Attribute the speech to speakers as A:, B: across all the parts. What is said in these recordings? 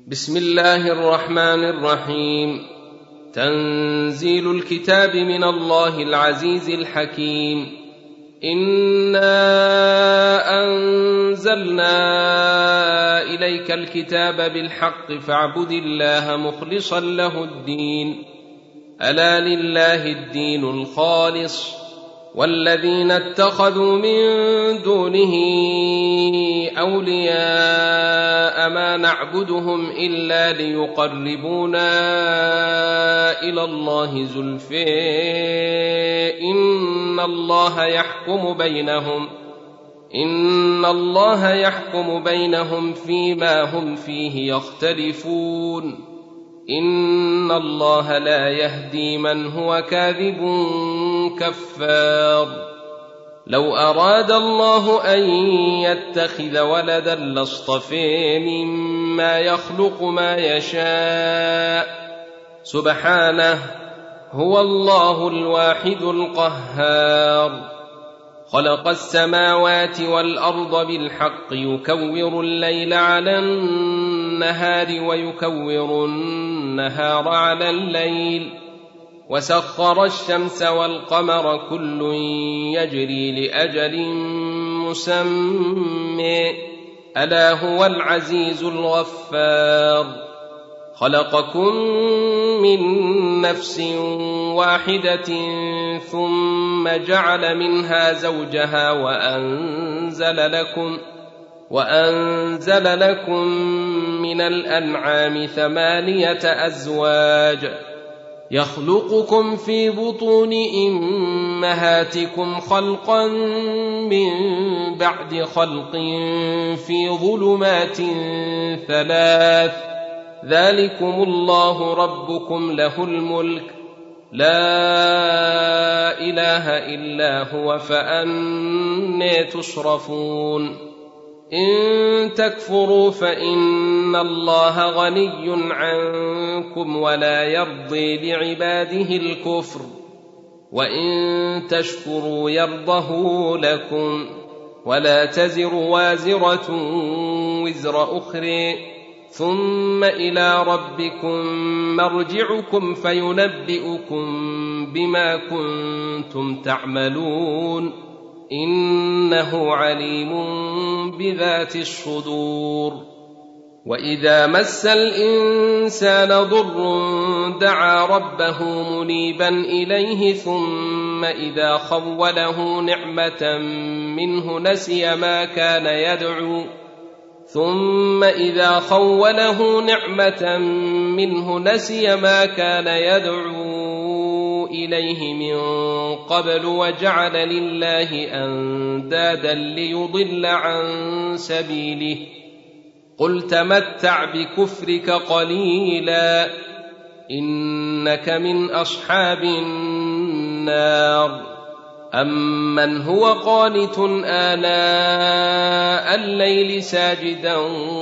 A: بسم الله الرحمن الرحيم. تنزيل الكتاب من الله العزيز الحكيم. إنا أنزلنا إليك الكتاب بالحق فاعبد الله مخلصا له الدين، ألا لله الدين الخالص، والذين اتخذوا من دونه أولياء ما نعبدهم إلا ليقربونا إلى الله زلفى إن الله يحكم بينهم فيما هم فيه يختلفون، إن الله لا يهدي من هو كاذب كفار. لو أراد الله أن يتخذ ولدا لاصطفى مما يخلق ما يشاء، سبحانه، هو الله الواحد القهار. خلق السماوات والأرض بالحق يكور الليل على النهار ويكور النهار على الليل، وسخر الشمس والقمر كل يجري لأجل مسمى، ألا هو العزيز الغفار. خلقكم من نفس واحدة ثم جعل منها زوجها وأنزل لكم من الأنعام 8 أزواج، يخلقكم في بطون أمهاتكم خلقا من بعد خلق في ظلمات 3، ذلكم الله ربكم له الملك، لا إله إلا هو، فأنى تصرفون. إن تكفروا فإن الله غني عنكم ولا يرضي لعباده الكفر، وإن تشكروا يرضه لكم، ولا تزر وازرة وزر أخرى، ثم إلى ربكم مرجعكم فينبئكم بما كنتم تعملون، إنه عليم بذات الصدور. وإذا مس الإنسان ضر دعا ربه منيبا إليه، ثم إذا خوله نعمة منه نسي ما كان يدعو إليه من قبل، وجعل لله أندادا ليضل عن سبيله. قل تمتع بكفرك قليلا إنك من أصحاب النار. أمن هو قانت آناء الليل ساجدا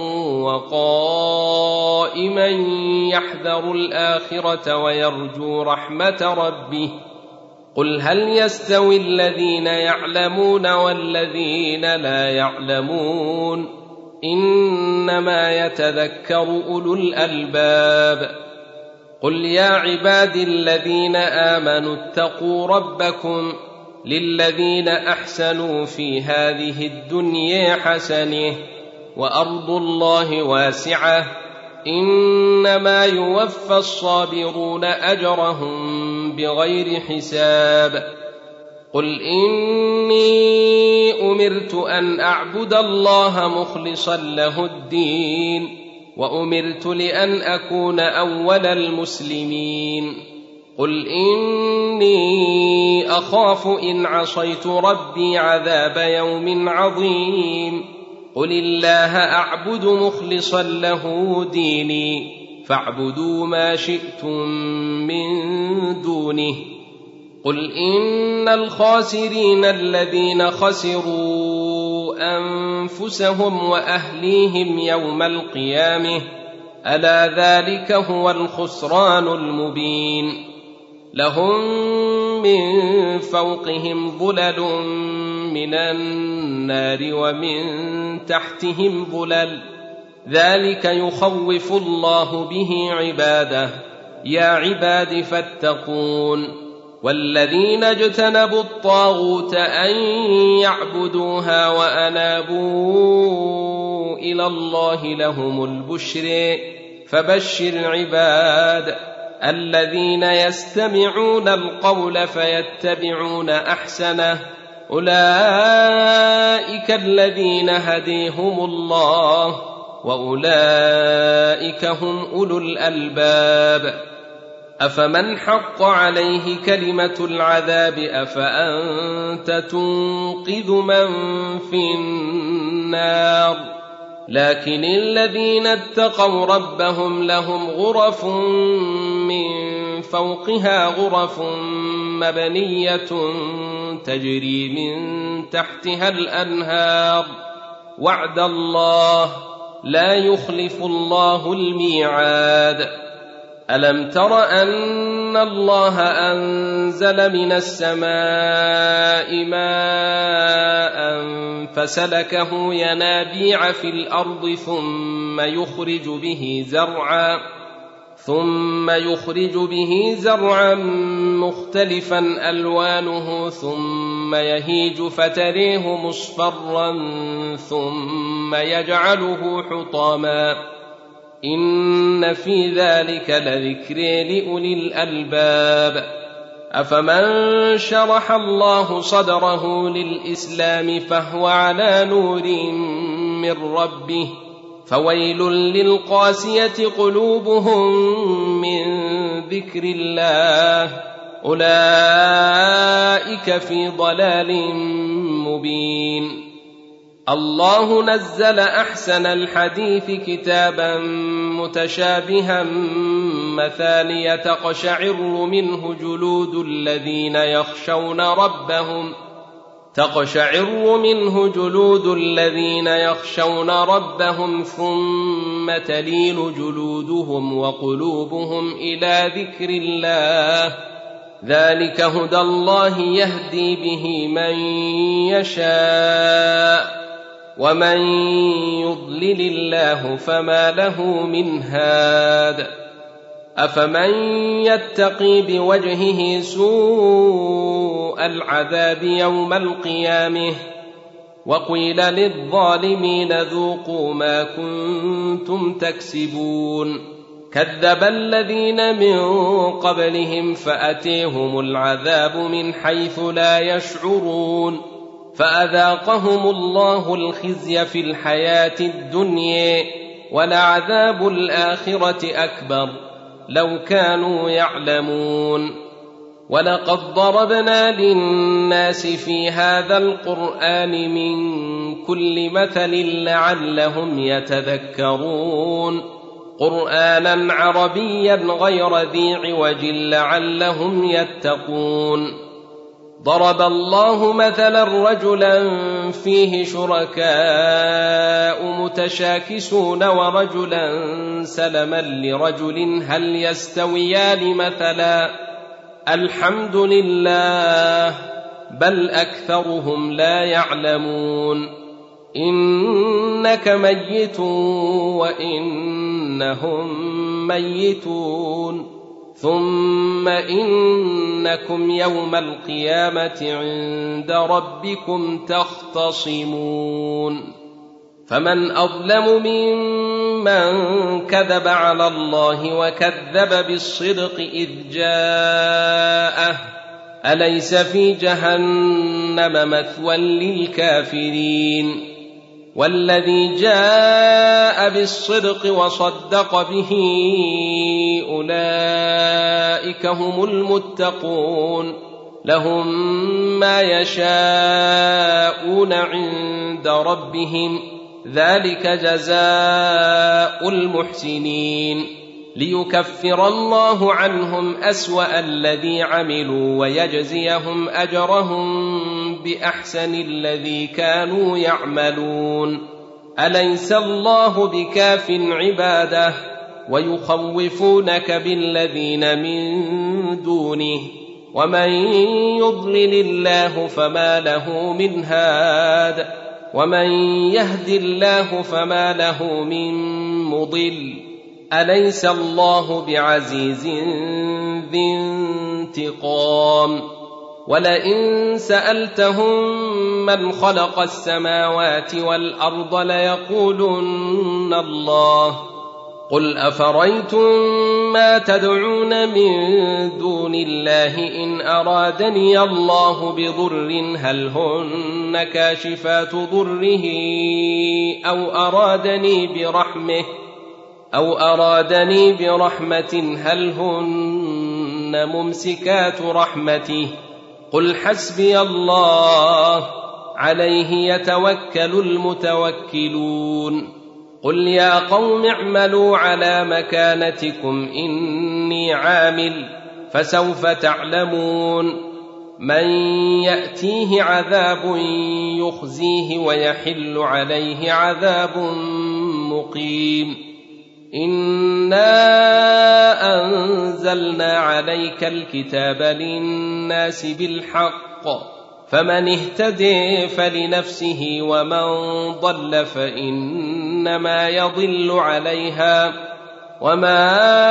A: وقائما يحذر الآخرة ويرجو رحمة ربه، قل هل يستوي الذين يعلمون والذين لا يعلمون، إنما يتذكر أولو الألباب. قل يا عبادي الذين آمنوا اتقوا ربكم، للذين أحسنوا في هذه الدنيا حسنة، وأرض الله واسعة، إنما يوفى الصابرون أجرهم بغير حساب. قل إني أمرت أن أعبد الله مخلصا له الدين، وأمرت لأن أكون أول المسلمين. قل إني أخاف إن عصيت ربي عذاب يوم عظيم. قل الله أعبد مخلصا له ديني، فاعبدوا ما شئتم من دونه. قل إن الخاسرين الذين خسروا أنفسهم وأهليهم يوم القيامة، ألا ذلك هو الخسران المبين. لهم من فوقهم ظلل من النار ومن تحتهم ظلل، ذلك يخوف الله به عباده. يا عباد فاتقون. والذين اجتنبوا الطاغوت أن يعبدوها وأنابوا إلى الله لهم البشر. فبشر عباد الذين يستمعون القول فيتبعون أحسنه. أولئك الذين هديهم الله وأولئك هم أولو الألباب. أفمن حق عليه كلمة العذاب أفأنت تنقذ من في النار. لكن الذين اتقوا ربهم لهم غرف من فوقها غرف مبنية تجري من تحتها الأنهار. وعد الله لا يخلف الله الميعاد. ألم تر أن الله أنزل من السماء ماء فسلكه ينابيع في الأرض ثم يخرج به زرعا مختلفا ألوانه ثم يهيج فتريه مصفرا ثم يجعله حطاما. إن في ذلك لذكر لأولي الألباب. أفمن شرح الله صدره للإسلام فهو على نور من ربه فويل للقاسية قلوبهم من ذكر الله أولئك في ضلال مبين. الله نزل أحسن الحديث كتابا متشابها مثانية تقشعر منه جلود الذين يخشون ربهم ثم تلين جلودهم وقلوبهم إلى ذكر الله. ذلك هدى الله يهدي به من يشاء ومن يضلل الله فما له من هاد. أفمن يتقي بوجهه سوء العذاب يوم القيامة وقيل للظالمين ذوقوا ما كنتم تكسبون. كذب الذين من قبلهم فأتيهم العذاب من حيث لا يشعرون فأذاقهم الله الخزي في الحياة الدنيا ولعذاب الآخرة أكبر لو كانوا يعلمون. ولقد ضربنا للناس في هذا القرآن من كل مثل لعلهم يتذكرون. قرآنا عربيا غير ذي عوج لعلهم يتقون. ضرب الله مثلا رجلا فيه شركاء متشاكسون ورجلا سلما لرجل هل يستويان مثلا الحمد لله بل أكثرهم لا يعلمون. إنك ميت وإنهم ميتون ثم إنكم يوم القيامة عند ربكم تختصمون. فمن أظلم ممن كذب على الله وكذب بالصدق إذ جاءه أليس في جهنم مثوى للكافرين. والذي جاء بالصدق وصدق به أولئك هم المتقون لهم ما يشاءون عند ربهم ذلك جزاء المحسنين. ليكفر الله عنهم أسوأ الذي عملوا ويجزيهم أجرهم بأحسن الذي كانوا يعملون. أليس الله بكاف عباده ويخوفونك بالذين من دونه ومن يضلل الله فما له من هاد ومن يهد الله فما له من مضل أليس الله بعزيز ذي انتقام ولئن سألتهم من خلق السماوات والأرض ليقولن الله قل أفريتم ما تدعون من دون الله إن أرادني الله بضر هل هن كاشفات ضره أو أرادني برحمة هل هن ممسكات رحمته قل حسبي الله عليه يتوكل المتوكلون قل يا قوم اعملوا على مكانتكم إني عامل فسوف تعلمون من يأتيه عذاب يخزيه ويحل عليه عذاب مقيم إنا أنزلنا عليك الكتاب للناس بالحق فمن اهتدي فلنفسه ومن ضل فإنما يضل عليها وما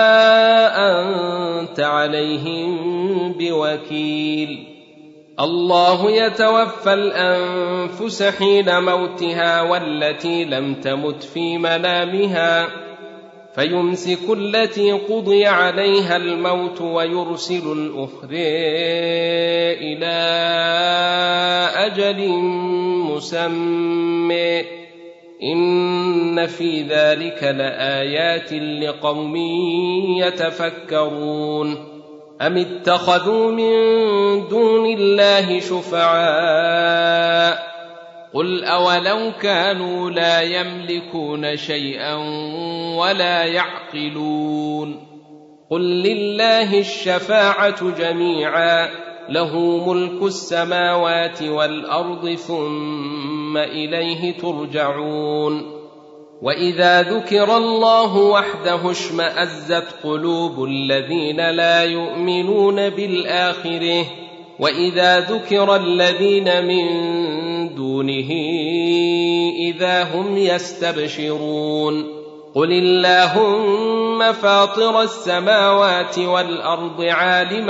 A: أنت عليهم بوكيل الله يتوفى الأنفس حين موتها والتي لم تمت في منامها فيمسك التي قضي عليها الموت ويرسل الأخرى إلى أجل مسمى إن في ذلك لآيات لقوم يتفكرون أم اتخذوا من دون الله شفعاء قل أولو كانوا لا يملكون شيئا ولا يعقلون قل لله الشفاعة جميعا له ملك السماوات والأرض ثم إليه ترجعون وإذا ذكر الله وحده اشمأزت قلوب الذين لا يؤمنون بالآخرة وإذا ذكر الذين من دونه إذا هم يستبشرون قل اللهم فاطر السماوات والأرض عالم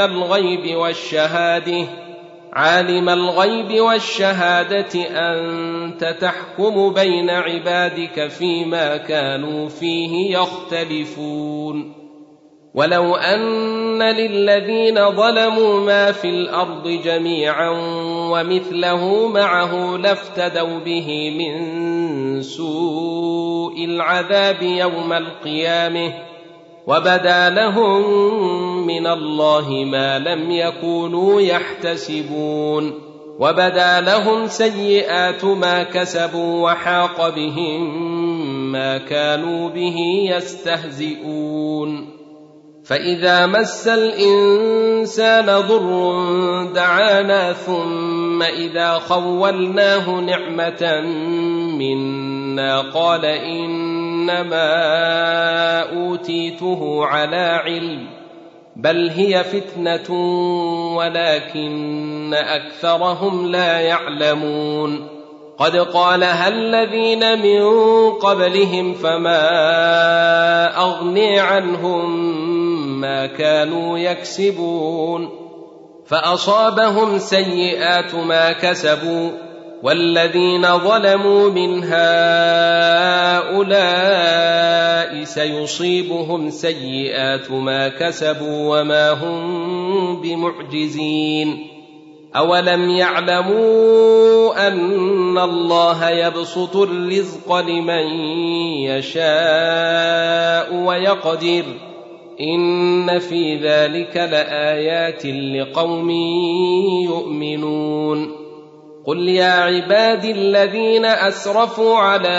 A: الغيب والشهادة أنت تحكم بين عبادك فيما كانوا فيه يختلفون ولو أن للذين ظلموا ما في الأرض جميعا ومثله معه لافتدوا به من سوء العذاب يوم القيامة وبدا لهم من الله ما لم يكونوا يحتسبون وبدا لهم سيئات ما كسبوا وحاق بهم ما كانوا به يستهزئون فإذا مس الإنسان ضر دعانا ثم إذا خولناه نعمة منا قال إنما أوتيته على علم بل هي فتنة ولكن أكثرهم لا يعلمون قد قالها الذين من قبلهم فما أغني عنهم ما كانوا يكسبون فأصابهم سيئات ما كسبوا والذين ظلموا من هؤلاء سيصيبهم سيئات ما كسبوا وما هم بمعجزين أولم يعلموا أن الله يبسط الرزق لمن يشاء ويقدر إن في ذلك لآيات لقوم يؤمنون قل يا عبادي الذين أسرفوا على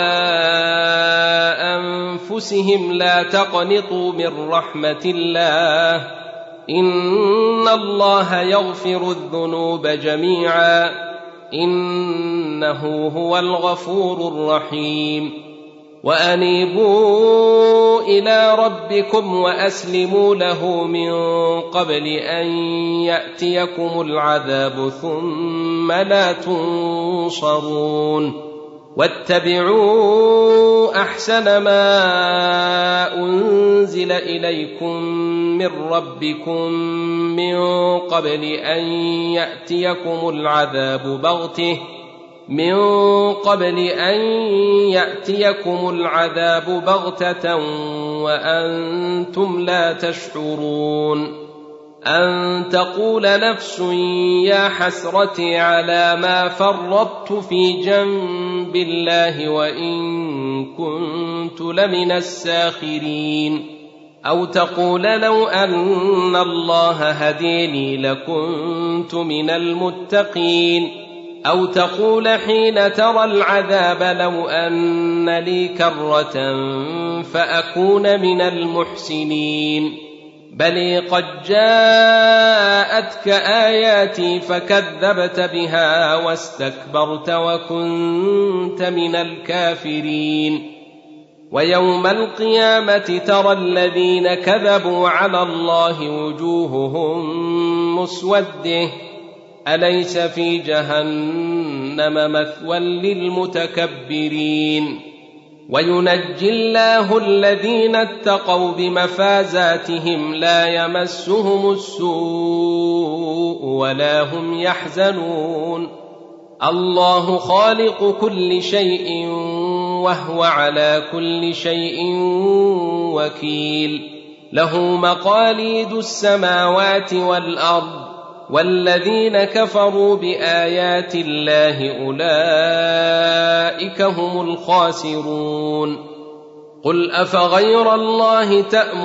A: أنفسهم لا تقنطوا من رحمة الله إن الله يغفر الذنوب جميعا إنه هو الغفور الرحيم وأنيبوا إلى ربكم وأسلموا له من قبل أن يأتيكم العذاب ثم لا تنصرون واتبعوا أحسن ما أنزل إليكم من ربكم من قبل أن يأتيكم العذاب بغتة وأنتم لا تشعرون أن تقول نفس يا حسرتي على ما فرطت في جنب الله وإن كنت لمن الساخرين أو تقول لو أن الله هديني لكنت من المتقين أو تقول حين ترى العذاب لو أن لي كرة فأكون من المحسنين بل قد جاءتك آياتي فكذبت بها واستكبرت وكنت من الكافرين ويوم القيامة ترى الذين كذبوا على الله وجوههم مسودة أليس في جهنم مثوى للمتكبرين وينجي الله الذين اتقوا بمفازاتهم لا يمسهم السوء ولا هم يحزنون الله خالق كل شيء وهو على كل شيء وكيل له مقاليد السماوات والأرض والذين كفروا بآيات الله أولئك هم الخاسرون قل أفغير الله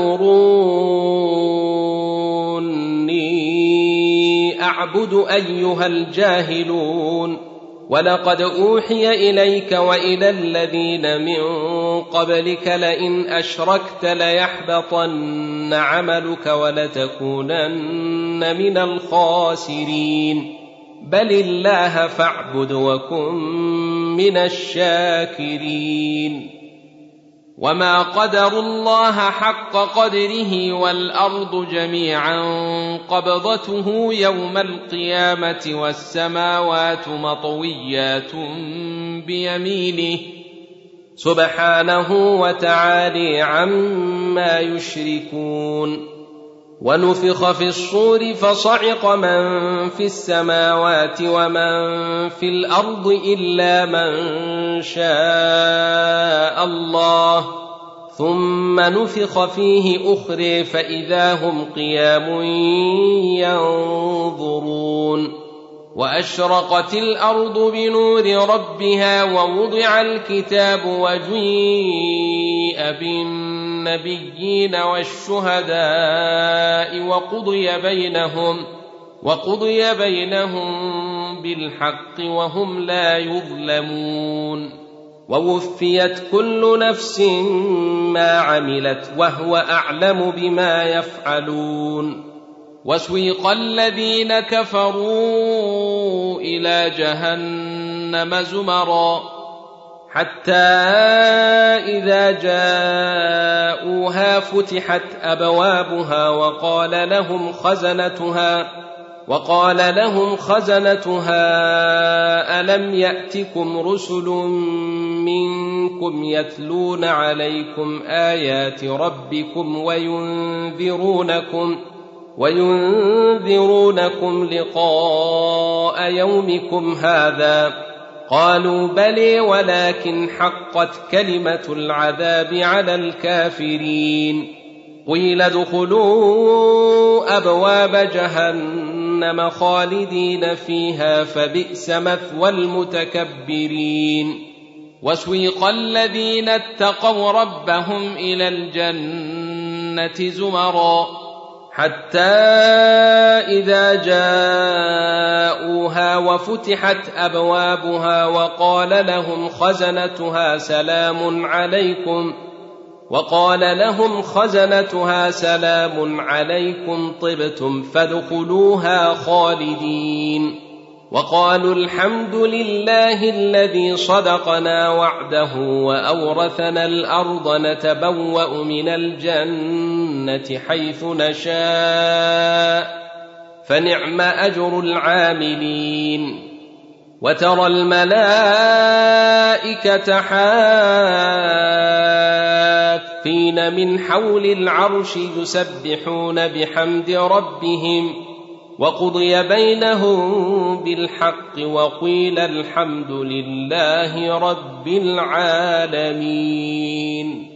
A: تأمروني أعبد أيها الجاهلون ولقد أوحي إليك وإلى الذين من قبلك لئن أشركت ليحبطن عملك ولتكونن من الخاسرين بل الله فاعبد وكن من الشاكرين وما قدروا الله حق قدره والأرض جميعا قبضته يوم القيامة والسماوات مطويات بيمينه سبحانه وتعالى عما يشركون ونفخ في الصور فصعق من في السماوات ومن في الأرض إلا من شاء الله ثم نفخ فيه أخرى فإذا هم قيام ينظرون وأشرقت الأرض بنور ربها ووضع الكتاب وجيء بالنبيين والشهداء وقضي بينهم بالحق وهم لا يظلمون ووفيت كل نفس ما عملت وهو أعلم بما يفعلون وسويق الذين كفروا إلى جهنم زمرا حتى إذا جاءوها فتحت أبوابها وقال لهم خزنتها ألم يأتكم رسل منكم يتلون عليكم آيات ربكم وينذرونكم لقاء يومكم هذا قالوا بلى ولكن حقت كلمة العذاب على الكافرين قيل ادخلوا أبواب جهنم خالدين فيها فبئس مثوى المتكبرين وسويق الذين اتقوا ربهم إلى الجنة زمرا حتى إذا جاءوها وفتحت أبوابها وقال لهم خزنتها سلام عليكم طبتم فادخلوها خالدين وقالوا الحمد لله الذي صدقنا وعده وأورثنا الأرض نتبوأ من الجنة حيث نشاء فنعم أجر العاملين وترى الملائكة حافين من حول العرش يسبحون بحمد ربهم وقضي بينهم بالحق وقيل الحمد لله رب العالمين.